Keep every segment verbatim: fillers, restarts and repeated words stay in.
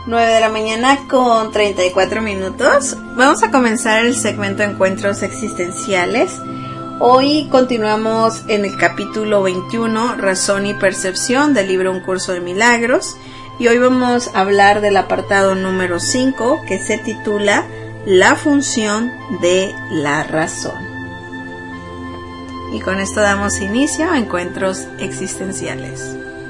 nueve de la mañana con treinta y cuatro minutos. Vamos a comenzar el segmento de encuentros existenciales. Hoy continuamos en el capítulo veintiuno, Razón y Percepción, del libro Un Curso de Milagros. Y hoy vamos a hablar del apartado número cinco, que se titula La función de la razón. Y con esto damos inicio a encuentros existenciales.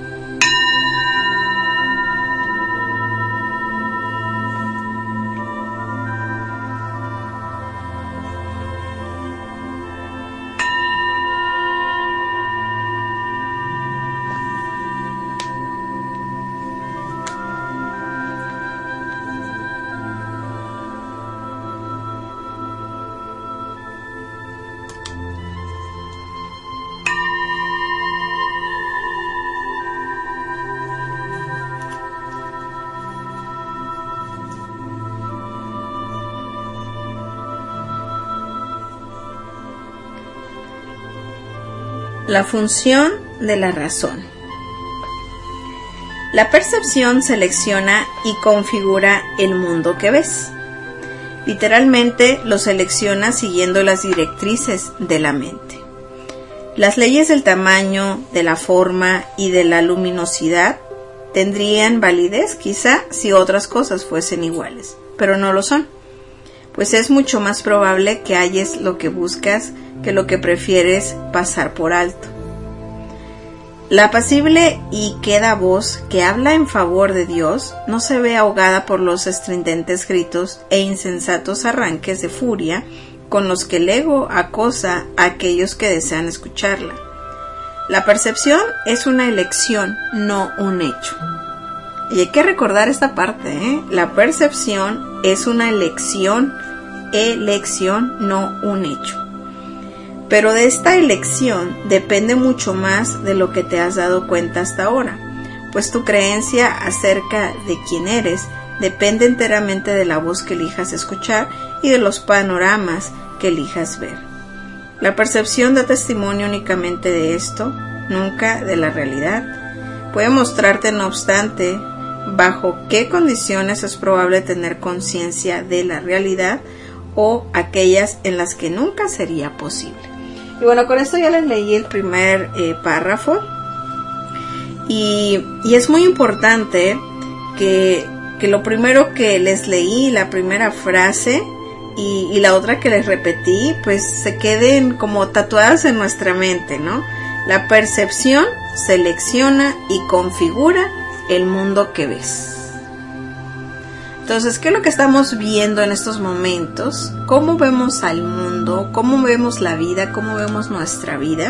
La función de la razón. La percepción selecciona y configura el mundo que ves. Literalmente lo selecciona siguiendo las directrices de la mente. Las leyes del tamaño, de la forma y de la luminosidad tendrían validez quizá si otras cosas fuesen iguales, pero no lo son, pues es mucho más probable que halles lo que buscas que lo que prefieres pasar por alto. La apacible y queda voz que habla en favor de Dios no se ve ahogada por los estridentes gritos e insensatos arranques de furia con los que el ego acosa a aquellos que desean escucharla. La percepción es una elección, no un hecho. Y hay que recordar esta parte, ¿eh? La percepción es una elección, elección, no un hecho. Pero de esta elección depende mucho más de lo que te has dado cuenta hasta ahora, pues tu creencia acerca de quién eres depende enteramente de la voz que elijas escuchar y de los panoramas que elijas ver. La percepción da testimonio únicamente de esto, nunca de la realidad. Puede mostrarte, no obstante, bajo qué condiciones es probable tener conciencia de la realidad o aquellas en las que nunca sería posible. Y bueno, con esto ya les leí el primer eh, párrafo y, y es muy importante que, que lo primero que les leí, la primera frase y, y la otra que les repetí, pues se queden como tatuadas en nuestra mente, ¿no? La percepción selecciona y configura el mundo que ves. Entonces, ¿qué es lo que estamos viendo en estos momentos? ¿Cómo vemos al mundo? ¿Cómo vemos la vida? ¿Cómo vemos nuestra vida?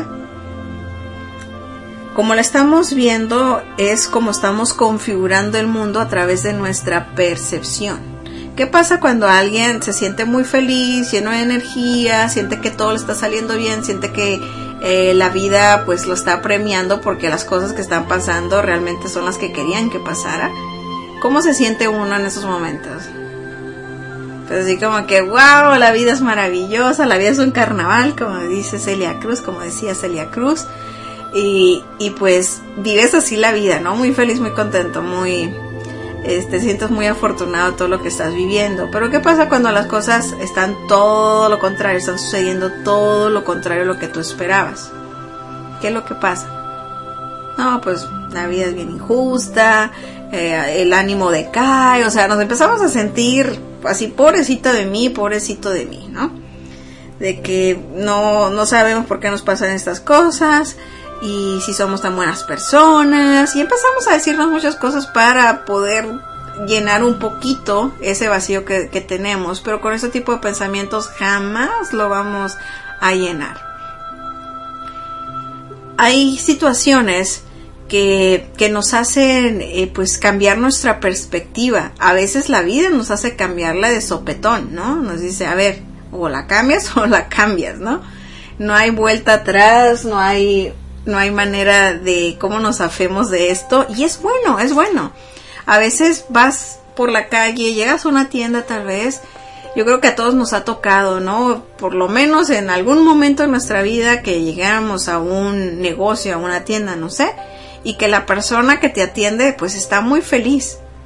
Como la estamos viendo es como estamos configurando el mundo a través de nuestra percepción. ¿Qué pasa cuando alguien se siente muy feliz, lleno de energía, siente que todo le está saliendo bien, siente que eh, la vida pues lo está premiando porque las cosas que están pasando realmente son las que querían que pasara? ¿Cómo se siente uno en esos momentos? Pues así como que, wow, la vida es maravillosa, la vida es un carnaval, como dice Celia Cruz, como decía Celia Cruz. Y, y pues vives así la vida, ¿no? Muy feliz, muy contento, muy, eh, te sientes muy afortunado de todo lo que estás viviendo. Pero ¿qué pasa cuando las cosas están todo lo contrario, están sucediendo todo lo contrario a lo que tú esperabas? ¿Qué es lo que pasa? No, pues la vida es bien injusta, eh, el ánimo decae, o sea, nos empezamos a sentir así, pobrecito de mí, pobrecito de mí, ¿no? De que no, no sabemos por qué nos pasan estas cosas y si somos tan buenas personas, y empezamos a decirnos muchas cosas para poder llenar un poquito ese vacío que, que tenemos, pero con ese tipo de pensamientos jamás lo vamos a llenar. Hay situaciones que, que nos hacen eh, pues cambiar nuestra perspectiva. A veces la vida nos hace cambiarla de sopetón, ¿no? Nos dice, a ver, o la cambias o la cambias, ¿no? No hay vuelta atrás, no hay, no hay manera de cómo nos zafemos de esto, y es bueno, es bueno. A veces vas por la calle, llegas a una tienda tal vez, yo creo que a todos nos ha tocado, ¿no? Por lo menos en algún momento de nuestra vida que llegáramos a un negocio, a una tienda, no sé, y que la persona que te atiende pues está muy feliz.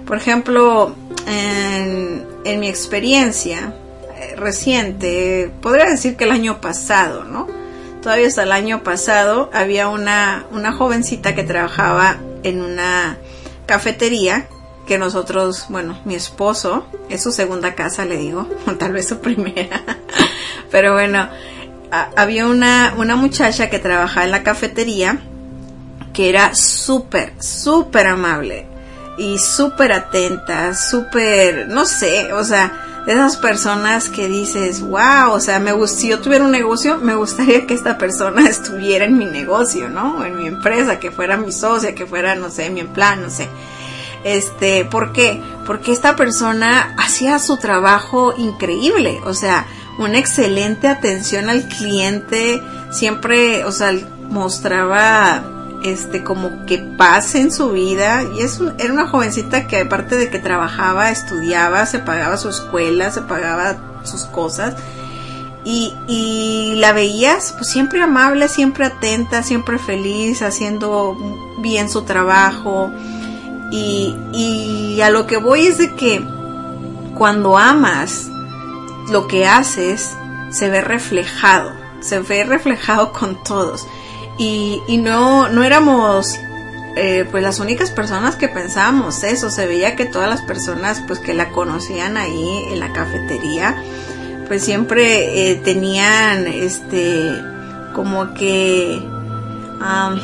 Por ejemplo, en, en mi experiencia eh, reciente, podría decir que el año pasado, ¿no? Todavía hasta el año pasado había una, una jovencita que trabajaba en una cafetería que nosotros, bueno, mi esposo, es su segunda casa, le digo, o tal vez su primera, pero bueno, a, había una, una muchacha que trabajaba en la cafetería que era súper, súper amable y súper atenta, súper, no sé, o sea, de esas personas que dices, wow, o sea, me gust- si yo tuviera un negocio, me gustaría que esta persona estuviera en mi negocio, ¿no? O en mi empresa, que fuera mi socia, que fuera, no sé, mi empleada, no sé. Este, ¿por qué? Porque esta persona hacía su trabajo increíble, o sea, una excelente atención al cliente, siempre, o sea, mostraba este como que paz en su vida, y es un, era una jovencita que aparte de que trabajaba, estudiaba, se pagaba su escuela, se pagaba sus cosas, y, y la veías pues siempre amable, siempre atenta, siempre feliz, haciendo bien su trabajo. Y, y a lo que voy es de que cuando amas lo que haces, se ve reflejado, se ve reflejado con todos. Y, y no, no éramos eh, pues las únicas personas que pensábamos eso. Se veía que todas las personas pues que la conocían ahí en la cafetería, pues siempre eh, tenían este como que um,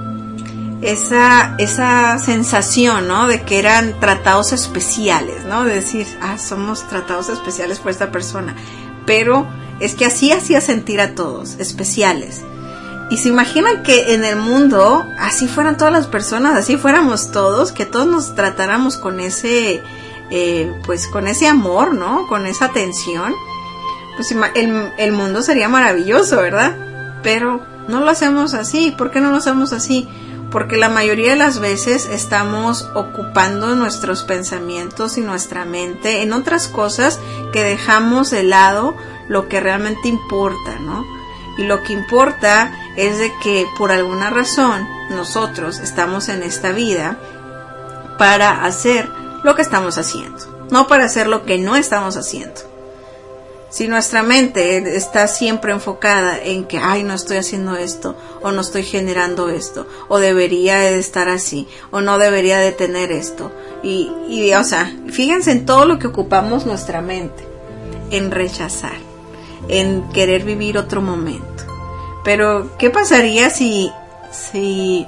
esa esa sensación, ¿no? De que eran tratados especiales, ¿no? De decir, ah, somos tratados especiales por esta persona. Pero es que así hacía sentir a todos especiales. Y se imaginan que en el mundo así fueran todas las personas, así fuéramos todos, que todos nos tratáramos con ese eh, pues con ese amor, ¿no? Con esa atención. Pues el, el mundo sería maravilloso, ¿verdad? Pero no lo hacemos así. ¿Por qué no lo hacemos así? Porque la mayoría de las veces estamos ocupando nuestros pensamientos y nuestra mente en otras cosas que dejamos de lado lo que realmente importa, ¿no? Y lo que importa es de que por alguna razón nosotros estamos en esta vida para hacer lo que estamos haciendo, no para hacer lo que no estamos haciendo. Si nuestra mente está siempre enfocada en que, ay, no estoy haciendo esto, o no estoy generando esto, o debería de estar así, o no debería de tener esto, y, y, o sea, fíjense en todo lo que ocupamos nuestra mente, en rechazar, en querer vivir otro momento. Pero, ¿qué pasaría si, si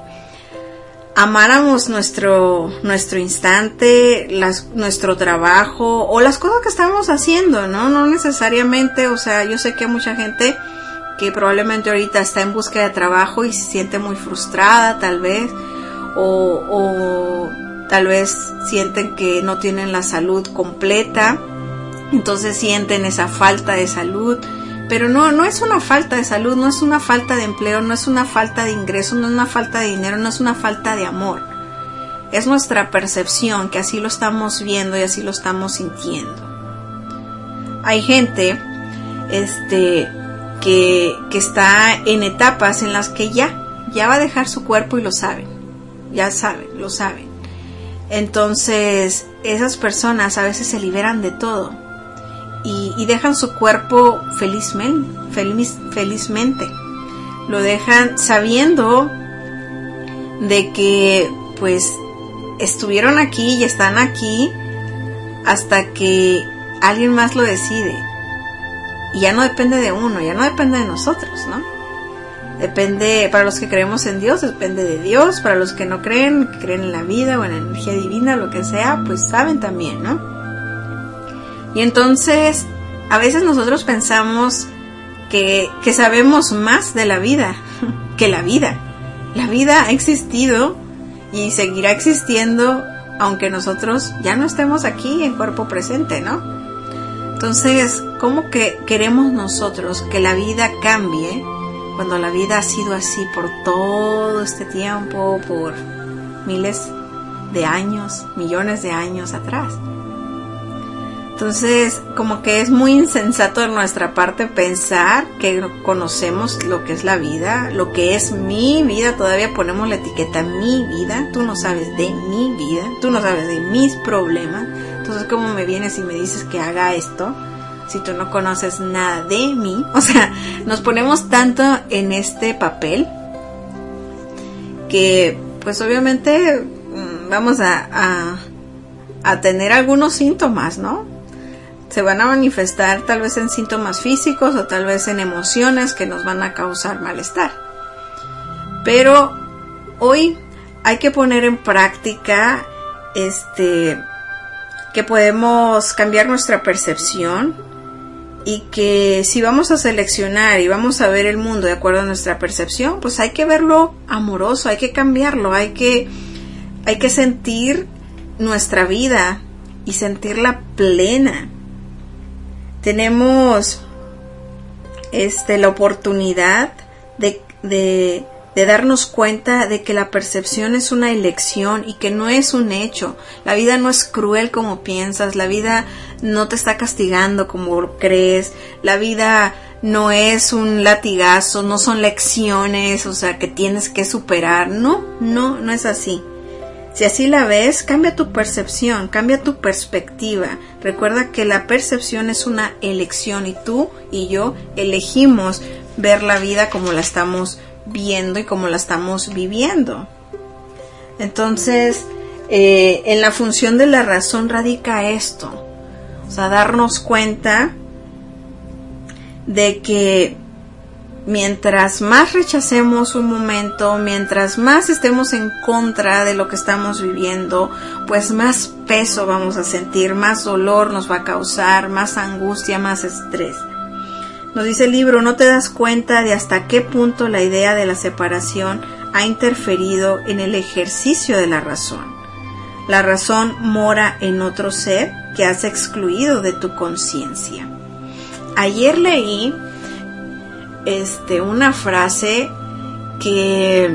amáramos nuestro nuestro instante, las, nuestro trabajo o las cosas que estamos haciendo, ¿no? No necesariamente, o sea, yo sé que hay mucha gente que probablemente ahorita está en búsqueda de trabajo y se siente muy frustrada, tal vez, o, o tal vez sienten que no tienen la salud completa, entonces sienten esa falta de salud. Pero no, no es una falta de salud, no es una falta de empleo, no es una falta de ingreso, no es una falta de dinero, no es una falta de amor. Es nuestra percepción que así lo estamos viendo y así lo estamos sintiendo. Hay gente este, que, que está en etapas en las que ya, ya va a dejar su cuerpo y lo saben, ya saben, lo saben. Entonces, esas personas a veces se liberan de todo. Y, y dejan su cuerpo felizmente, feliz, felizmente. Lo dejan sabiendo de que pues estuvieron aquí y están aquí hasta que alguien más lo decide. Y ya no depende de uno, ya no depende de nosotros, ¿no? Depende, para los que creemos en Dios, depende de Dios. Para los que no creen, que creen en la vida o en la energía divina, lo que sea, pues saben también, ¿no? Y entonces, a veces nosotros pensamos que, que sabemos más de la vida que la vida. La vida ha existido y seguirá existiendo aunque nosotros ya no estemos aquí en cuerpo presente, ¿no? Entonces, ¿cómo que queremos nosotros que la vida cambie cuando la vida ha sido así por todo este tiempo, por miles de años, millones de años atrás? Entonces, como que es muy insensato de nuestra parte pensar que conocemos lo que es la vida, lo que es mi vida. Todavía ponemos la etiqueta mi vida. Tú no sabes de mi vida, tú no sabes de mis problemas. Entonces, ¿cómo me vienes y me dices que haga esto si tú no conoces nada de mí? O sea, nos ponemos tanto en este papel que, pues obviamente, vamos a, a, a tener algunos síntomas, ¿no? Se van a manifestar tal vez en síntomas físicos o tal vez en emociones que nos van a causar malestar. Pero hoy hay que poner en práctica este que podemos cambiar nuestra percepción y que si vamos a seleccionar y vamos a ver el mundo de acuerdo a nuestra percepción, pues hay que verlo amoroso, hay que cambiarlo, hay que, hay que sentir nuestra vida y sentirla plena. Tenemos este, la oportunidad de, de, de darnos cuenta de que la percepción es una elección y que no es un hecho. La vida no es cruel como piensas, la vida no te está castigando como crees, la vida no es un latigazo, no son lecciones, o sea, que tienes que superar. No, no, no es así. Si así la ves, cambia tu percepción, cambia tu perspectiva. Recuerda que la percepción es una elección y tú y yo elegimos ver la vida como la estamos viendo y como la estamos viviendo. Entonces, eh, en la función de la razón radica esto. O sea, darnos cuenta de que mientras más rechacemos un momento, mientras más estemos en contra de lo que estamos viviendo, pues más peso vamos a sentir, más dolor nos va a causar, más angustia, más estrés. Nos dice el libro, no te das cuenta de hasta qué punto la idea de la separación ha interferido en el ejercicio de la razón. La razón mora en otro ser que has excluido de tu conciencia. Ayer leí Este, una frase que,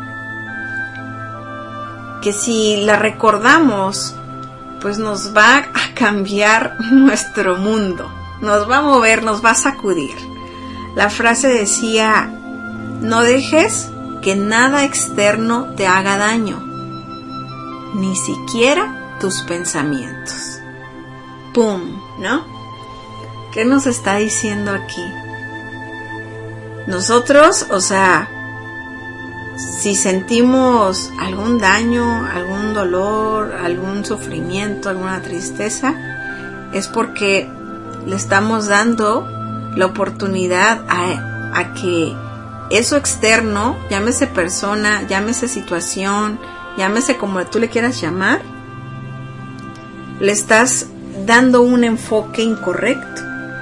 que si la recordamos, pues nos va a cambiar nuestro mundo, nos va a mover, nos va a sacudir. La frase decía, no dejes que nada externo te haga daño, ni siquiera tus pensamientos. ¡Pum! ¿No? ¿Qué nos está diciendo aquí? Nosotros, o sea, si sentimos algún daño, algún dolor, algún sufrimiento, alguna tristeza, es porque le estamos dando la oportunidad a, a que eso externo, llámese persona, llámese situación, llámese como tú le quieras llamar, le estás dando un enfoque incorrecto.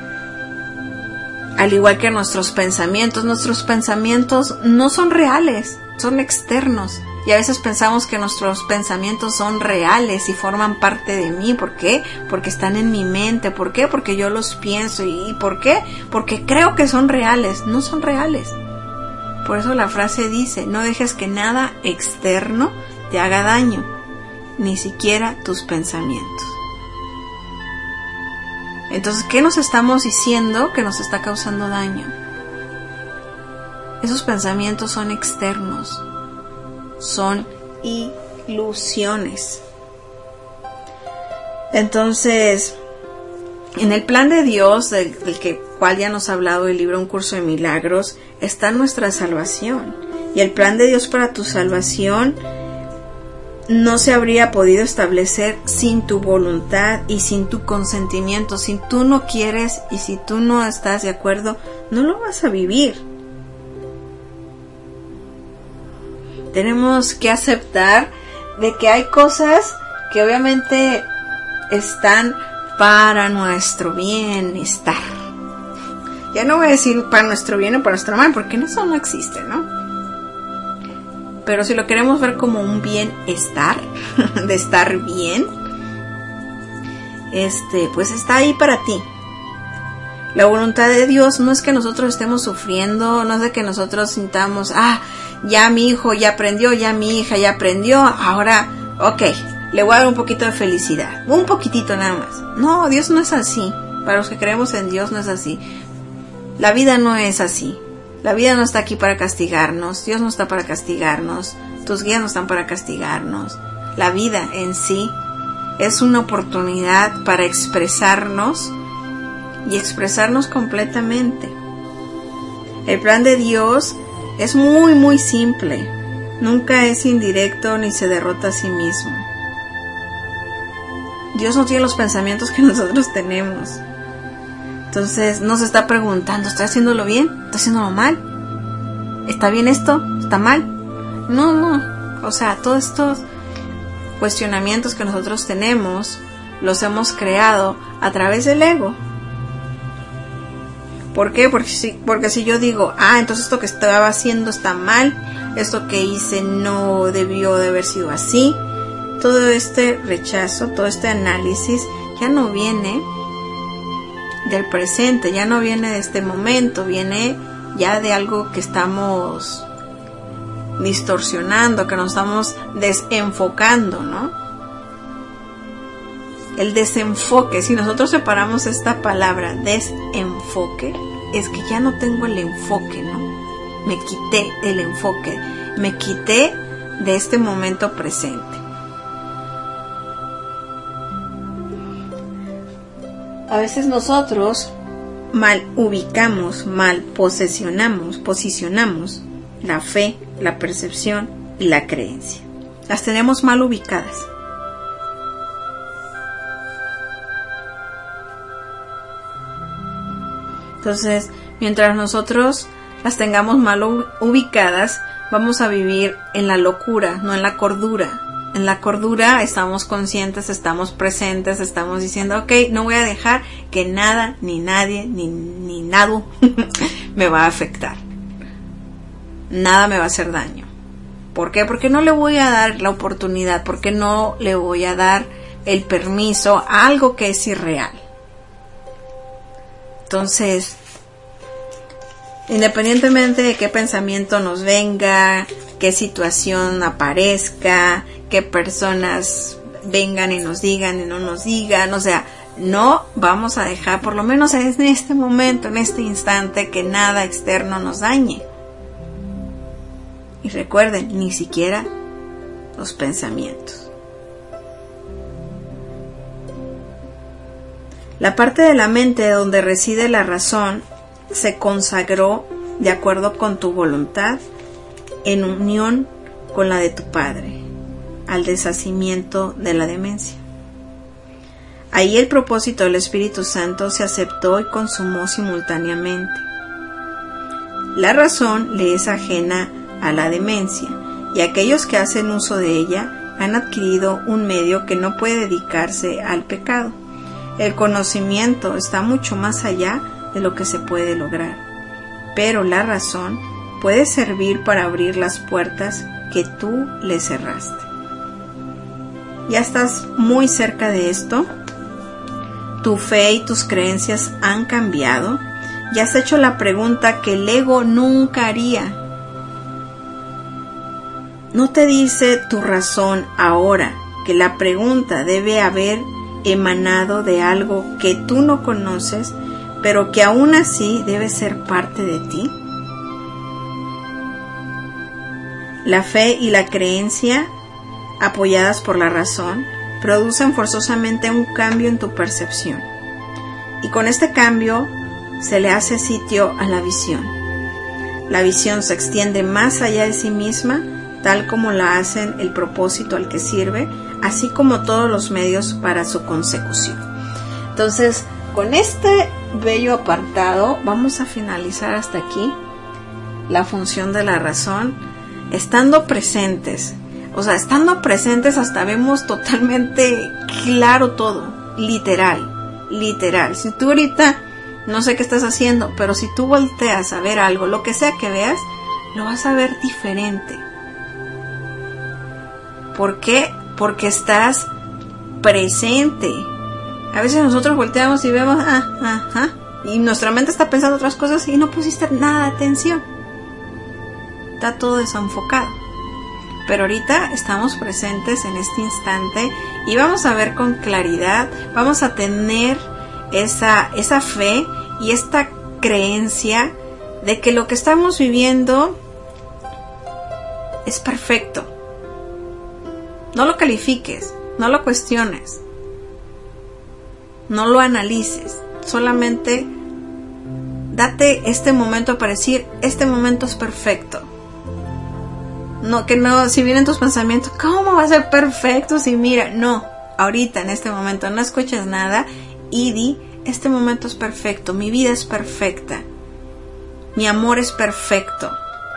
Al igual que nuestros pensamientos, nuestros pensamientos no son reales, son externos. Y a veces pensamos que nuestros pensamientos son reales y forman parte de mí. ¿Por qué? Porque están en mi mente. ¿Por qué? Porque yo los pienso. ¿Y por qué? Porque creo que son reales. No son reales. Por eso la frase dice, no dejes que nada externo te haga daño, ni siquiera tus pensamientos. Entonces, ¿qué nos estamos diciendo que nos está causando daño? Esos pensamientos son externos, son ilusiones. Entonces, en el plan de Dios, del, del que, cual ya nos ha hablado el libro Un Curso de Milagros, está nuestra salvación. Y el plan de Dios para tu salvación no se habría podido establecer sin tu voluntad y sin tu consentimiento. Si tú no quieres y si tú no estás de acuerdo, no lo vas a vivir. Tenemos que aceptar de que hay cosas que obviamente están para nuestro bienestar. Ya no voy a decir para nuestro bien o para nuestro mal, porque eso no existe, ¿no? Pero si lo queremos ver como un bienestar, de estar bien, este, pues está ahí para ti. La voluntad de Dios no es que nosotros estemos sufriendo, no es de que nosotros sintamos, ah, ya mi hijo ya aprendió, ya mi hija ya aprendió, ahora, ok, le voy a dar un poquito de felicidad, un poquitito nada más. No, Dios no es así. Para los que creemos en Dios no es así. La vida no es así. La vida no está aquí para castigarnos. Dios no está para castigarnos. Tus guías no están para castigarnos. La vida en sí es una oportunidad para expresarnos y expresarnos completamente. El plan de Dios es muy muy simple. Nunca es indirecto ni se derrota a sí mismo. Dios no tiene los pensamientos que nosotros tenemos. Entonces no se está preguntando, ¿estoy haciéndolo bien? ¿Estoy haciéndolo mal? ¿Está bien esto? ¿Está mal? No, no. O sea, todos estos cuestionamientos que nosotros tenemos los hemos creado a través del ego. ¿Por qué? Porque si, porque si yo digo, ah, entonces esto que estaba haciendo está mal, esto que hice no debió de haber sido así, todo este rechazo, todo este análisis ya no viene del presente, ya no viene de este momento, viene ya de algo que estamos distorsionando, que nos estamos desenfocando, ¿no? El desenfoque, si nosotros separamos esta palabra desenfoque, es que ya no tengo el enfoque, ¿no? Me quité del enfoque, me quité de este momento presente. A veces nosotros mal ubicamos, mal posesionamos, posicionamos la fe, la percepción y la creencia. Las tenemos mal ubicadas. Entonces, mientras nosotros las tengamos mal ubicadas, vamos a vivir en la locura, no en la cordura. En la cordura estamos conscientes, estamos presentes, estamos diciendo, ok, no voy a dejar que nada, ni nadie, ni, ni nada me va a afectar. Nada me va a hacer daño. ¿Por qué? Porque no le voy a dar la oportunidad, porque no le voy a dar el permiso a algo que es irreal. Entonces, independientemente de qué pensamiento nos venga, qué situación aparezca, qué personas vengan y nos digan y no nos digan, o sea, no vamos a dejar, por lo menos en este momento, en este instante, que nada externo nos dañe. Y recuerden, ni siquiera los pensamientos. La parte de la mente donde reside la razón se consagró de acuerdo con tu voluntad, en unión con la de tu Padre, al deshacimiento de la demencia. Ahí el propósito del Espíritu Santo se aceptó y consumó simultáneamente. La razón le es ajena a la demencia, y aquellos que hacen uso de ella han adquirido un medio que no puede dedicarse al pecado. El conocimiento está mucho más allá de lo que se puede lograr, pero la razón puede servir para abrir las puertas que tú le cerraste. Ya estás muy cerca de esto. Tu fe y tus creencias han cambiado. Ya has hecho la pregunta que el ego nunca haría. No te dice tu razón ahora que la pregunta debe haber emanado de algo que tú no conoces, pero que aún así debe ser parte de ti. La fe y la creencia, apoyadas por la razón, producen forzosamente un cambio en tu percepción. Y con este cambio se le hace sitio a la visión. La visión se extiende más allá de sí misma, tal como la hacen el propósito al que sirve, así como todos los medios para su consecución. Entonces, con este bello apartado vamos a finalizar hasta aquí la función de la razón, estando presentes. O sea, estando presentes hasta vemos totalmente claro todo, literal, literal. Si tú ahorita no sé qué estás haciendo, pero si tú volteas a ver algo, lo que sea que veas, lo vas a ver diferente. ¿Por qué? Porque estás presente. A veces nosotros volteamos y vemos, ah, ah, ah, y nuestra mente está pensando otras cosas y no pusiste nada de atención. Está todo desenfocado. pero ahorita estamos presentes en este instante y vamos a ver con claridad, vamos a tener esa, esa fe y esta creencia de que lo que estamos viviendo es perfecto. No lo califiques, no lo cuestiones, no lo analices, solamente date este momento para decir, este momento es perfecto. No, que no, si vienen tus pensamientos, ¿cómo va a ser perfecto si mira? No, ahorita en este momento no escuches nada y di, este momento es perfecto, mi vida es perfecta, mi amor es perfecto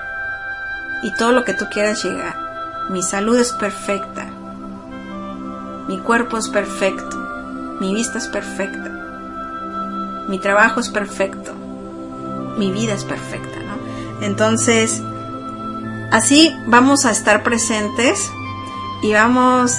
y todo lo que tú quieras llegar, mi salud es perfecta, mi cuerpo es perfecto, mi vista es perfecta, mi trabajo es perfecto, mi vida es perfecta, ¿no? Entonces, así vamos a estar presentes y vamos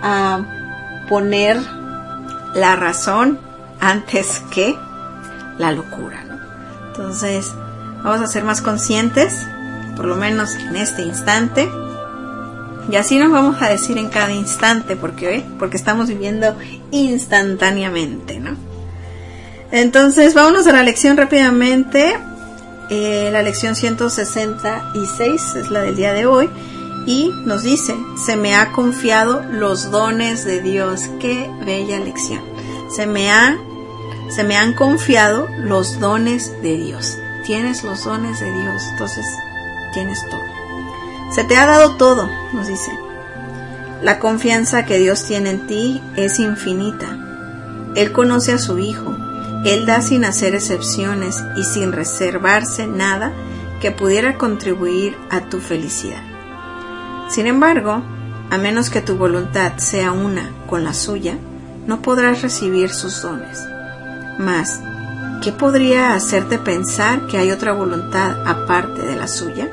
a poner la razón antes que la locura, ¿no? Entonces, vamos a ser más conscientes, por lo menos en este instante, y así nos vamos a decir en cada instante, porque ¿eh? porque estamos viviendo instantáneamente, ¿no? Entonces, vámonos a la lección rápidamente. Eh, la lección ciento sesenta y seis es la del día de hoy y nos dice, se me ha confiado los dones de Dios. Qué bella lección. Se me ha, se me han confiado los dones de Dios. Tienes los dones de Dios, entonces tienes todo. Se te ha dado todo, nos dice. La confianza que Dios tiene en ti es infinita. Él conoce a su Hijo. Él da sin hacer excepciones y sin reservarse nada que pudiera contribuir a tu felicidad. Sin embargo, a menos que tu voluntad sea una con la suya, no podrás recibir sus dones. Mas, ¿qué podría hacerte pensar que hay otra voluntad aparte de la suya?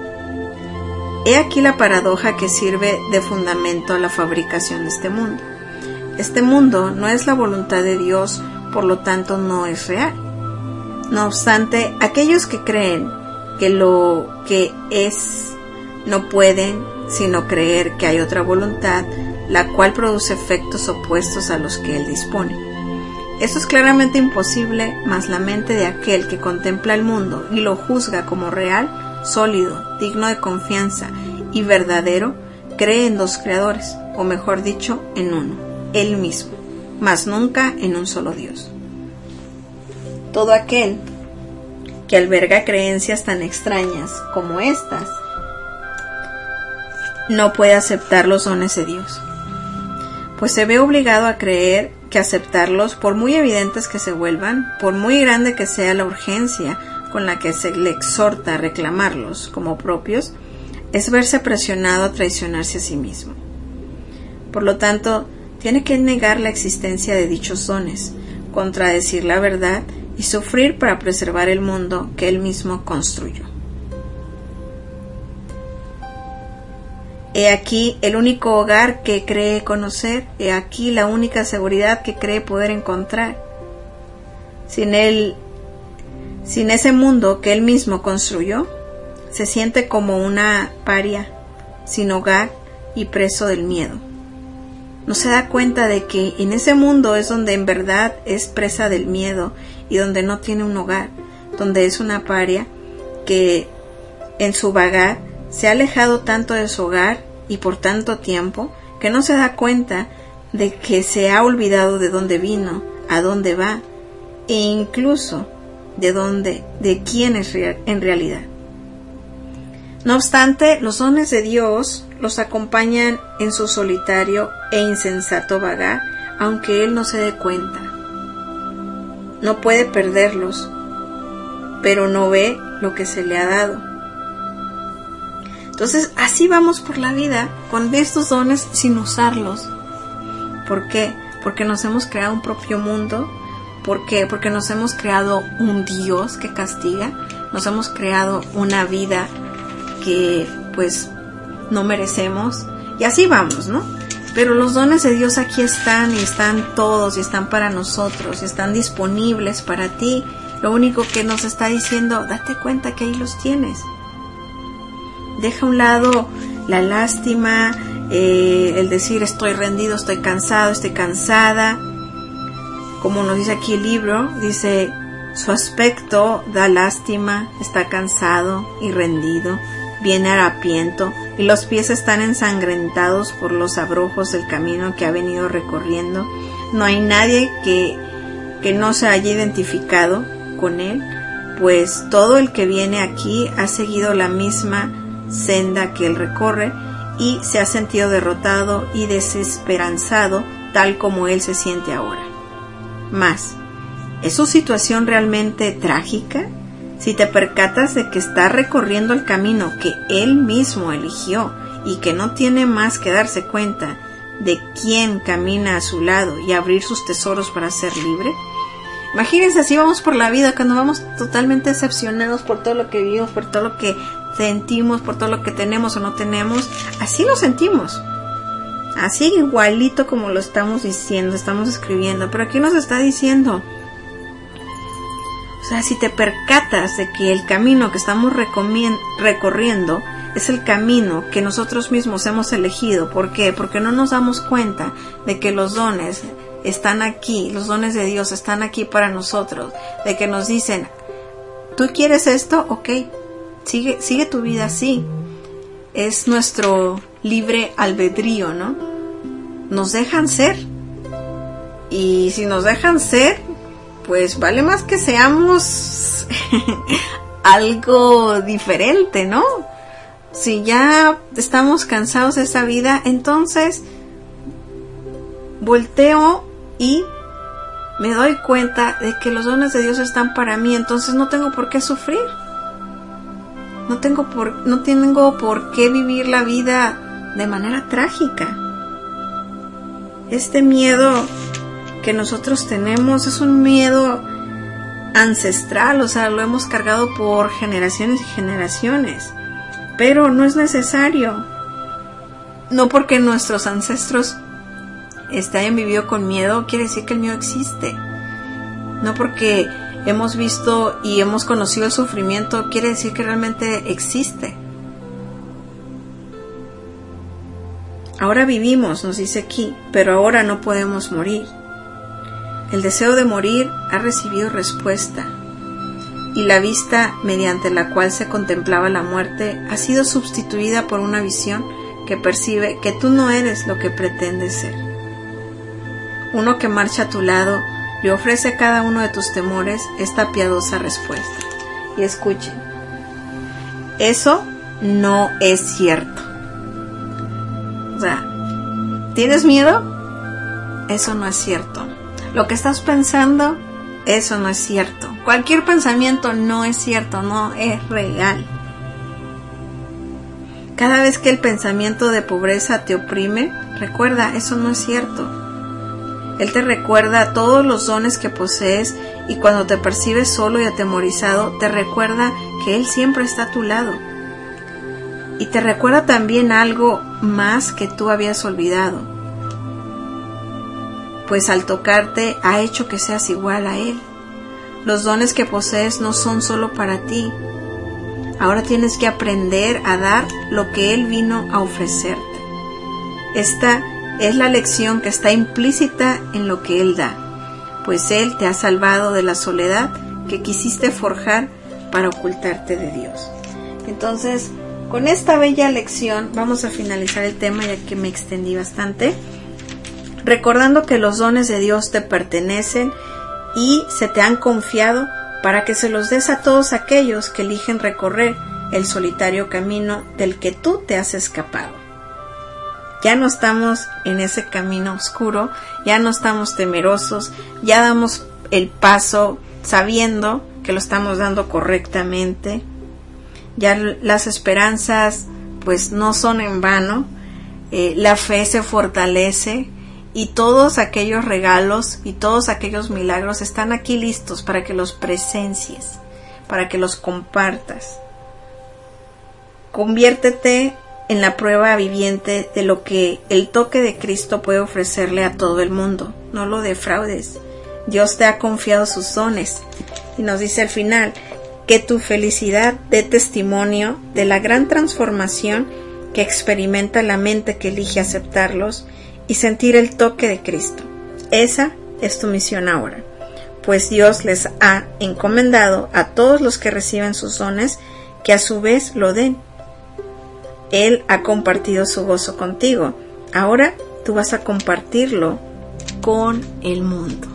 He aquí la paradoja que sirve de fundamento a la fabricación de este mundo. Este mundo no es la voluntad de Dios, por lo tanto no es real. No obstante, aquellos que creen que lo que es no pueden sino creer que hay otra voluntad, la cual produce efectos opuestos a los que él dispone. Esto es claramente imposible, mas la mente de aquel que contempla el mundo y lo juzga como real, sólido, digno de confianza y verdadero, cree en dos creadores, o mejor dicho, en uno, él mismo, mas nunca en un solo Dios. Todo aquel que alberga creencias tan extrañas como estas no puede aceptar los dones de Dios, pues se ve obligado a creer que aceptarlos, por muy evidentes que se vuelvan, por muy grande que sea la urgencia con la que se le exhorta a reclamarlos como propios, es verse presionado a traicionarse a sí mismo. Por lo tanto, tiene que negar la existencia de dichos dones, contradecir la verdad y sufrir para preservar el mundo que él mismo construyó. He aquí el único hogar que cree conocer, he aquí la única seguridad que cree poder encontrar. Sin él, sin ese mundo que él mismo construyó, se siente como una paria, sin hogar y preso del miedo. No se da cuenta de que en ese mundo es donde en verdad es presa del miedo y donde no tiene un hogar, donde es una paria que en su vagar se ha alejado tanto de su hogar y por tanto tiempo que no se da cuenta de que se ha olvidado de dónde vino, a dónde va e incluso de dónde, de quién es en realidad. No obstante, los dones de Dios los acompañan en su solitario e insensato vagar, aunque él no se dé cuenta. No puede perderlos, pero no ve lo que se le ha dado. Entonces, así vamos por la vida, con estos dones sin usarlos. ¿Por qué? Porque nos hemos creado un propio mundo. ¿Por qué? Porque nos hemos creado un Dios que castiga. Nos hemos creado una vida que, pues, no merecemos. Y así vamos, ¿no? Pero los dones de Dios aquí están, y están todos, y están para nosotros, y están disponibles para ti. Lo único que nos está diciendo, date cuenta que ahí los tienes. Deja a un lado la lástima, eh, el decir estoy rendido, estoy cansado, estoy cansada. Como nos dice aquí el libro, dice su aspecto da lástima, está cansado y rendido, viene harapiento y los pies están ensangrentados por los abrojos del camino que ha venido recorriendo. No hay nadie que, que no se haya identificado con él, pues todo el que viene aquí ha seguido la misma senda que él recorre y se ha sentido derrotado y desesperanzado tal como él se siente ahora. Más, ¿es su situación realmente trágica? Si te percatas de que está recorriendo el camino que él mismo eligió y que no tiene más que darse cuenta de quién camina a su lado y abrir sus tesoros para ser libre. Imagínense, así vamos por la vida, cuando vamos totalmente decepcionados por todo lo que vivimos, por todo lo que sentimos, por todo lo que tenemos o no tenemos. Así lo sentimos. Así igualito como lo estamos diciendo, estamos escribiendo. Pero aquí nos está diciendo, o sea, si te percatas de que el camino que estamos recorriendo es el camino que nosotros mismos hemos elegido. ¿Por qué? Porque no nos damos cuenta de que los dones están aquí, los dones de Dios están aquí para nosotros, de que nos dicen, ¿tú quieres esto? Ok, sigue, sigue tu vida así. Es nuestro libre albedrío, ¿no? Nos dejan ser. Y si nos dejan ser, pues vale más que seamos algo diferente, ¿no? Si ya estamos cansados de esa vida, entonces volteo y me doy cuenta de que los dones de Dios están para mí, entonces no tengo por qué sufrir. No tengo por, no tengo por qué vivir la vida de manera trágica. Este miedo que nosotros tenemos es un miedo ancestral, o sea, lo hemos cargado por generaciones y generaciones, pero no es necesario. No porque nuestros ancestros este, hayan vivido con miedo, quiere decir que el miedo existe. No porque hemos visto y hemos conocido el sufrimiento, quiere decir que realmente existe. Ahora vivimos, nos dice aquí, pero ahora no podemos morir. El deseo de morir ha recibido respuesta, y la vista mediante la cual se contemplaba la muerte ha sido sustituida por una visión que percibe que tú no eres lo que pretendes ser. Uno que marcha a tu lado le ofrece a cada uno de tus temores esta piadosa respuesta. Y escuchen, eso no es cierto. O sea, ¿tienes miedo? Eso no es cierto. Lo que estás pensando, eso no es cierto. Cualquier pensamiento no es cierto, no es real. Cada vez que el pensamiento de pobreza te oprime, recuerda, eso no es cierto. Él te recuerda todos los dones que posees, y cuando te percibes solo y atemorizado, te recuerda que Él siempre está a tu lado. Y te recuerda también algo más que tú habías olvidado, pues al tocarte ha hecho que seas igual a Él. Los dones que posees no son solo para ti. Ahora tienes que aprender a dar lo que Él vino a ofrecerte. Esta es la lección que está implícita en lo que Él da, pues Él te ha salvado de la soledad que quisiste forjar para ocultarte de Dios. Entonces, con esta bella lección vamos a finalizar el tema, ya que me extendí bastante, recordando que los dones de Dios te pertenecen y se te han confiado para que se los des a todos aquellos que eligen recorrer el solitario camino del que tú te has escapado. Ya no estamos en ese camino oscuro, ya no estamos temerosos, ya damos el paso sabiendo que lo estamos dando correctamente. Ya las esperanzas pues no son en vano, eh, la fe se fortalece y todos aquellos regalos y todos aquellos milagros están aquí listos para que los presencies, para que los compartas. Conviértete en la prueba viviente de lo que el toque de Cristo puede ofrecerle a todo el mundo. No lo defraudes. Dios te ha confiado sus dones. Y nos dice al final, que tu felicidad dé testimonio de la gran transformación que experimenta la mente que elige aceptarlos y sentir el toque de Cristo. Esa es tu misión ahora, pues Dios les ha encomendado a todos los que reciben sus dones que a su vez lo den. Él ha compartido su gozo contigo. Ahora tú vas a compartirlo con el mundo.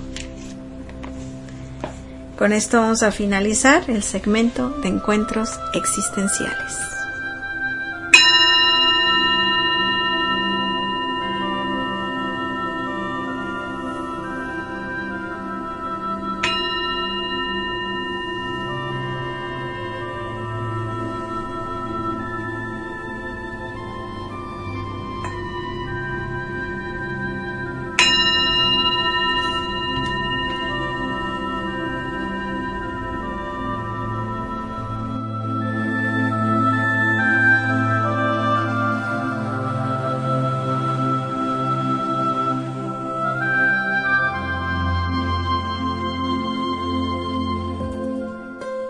Con esto vamos a finalizar el segmento de encuentros existenciales.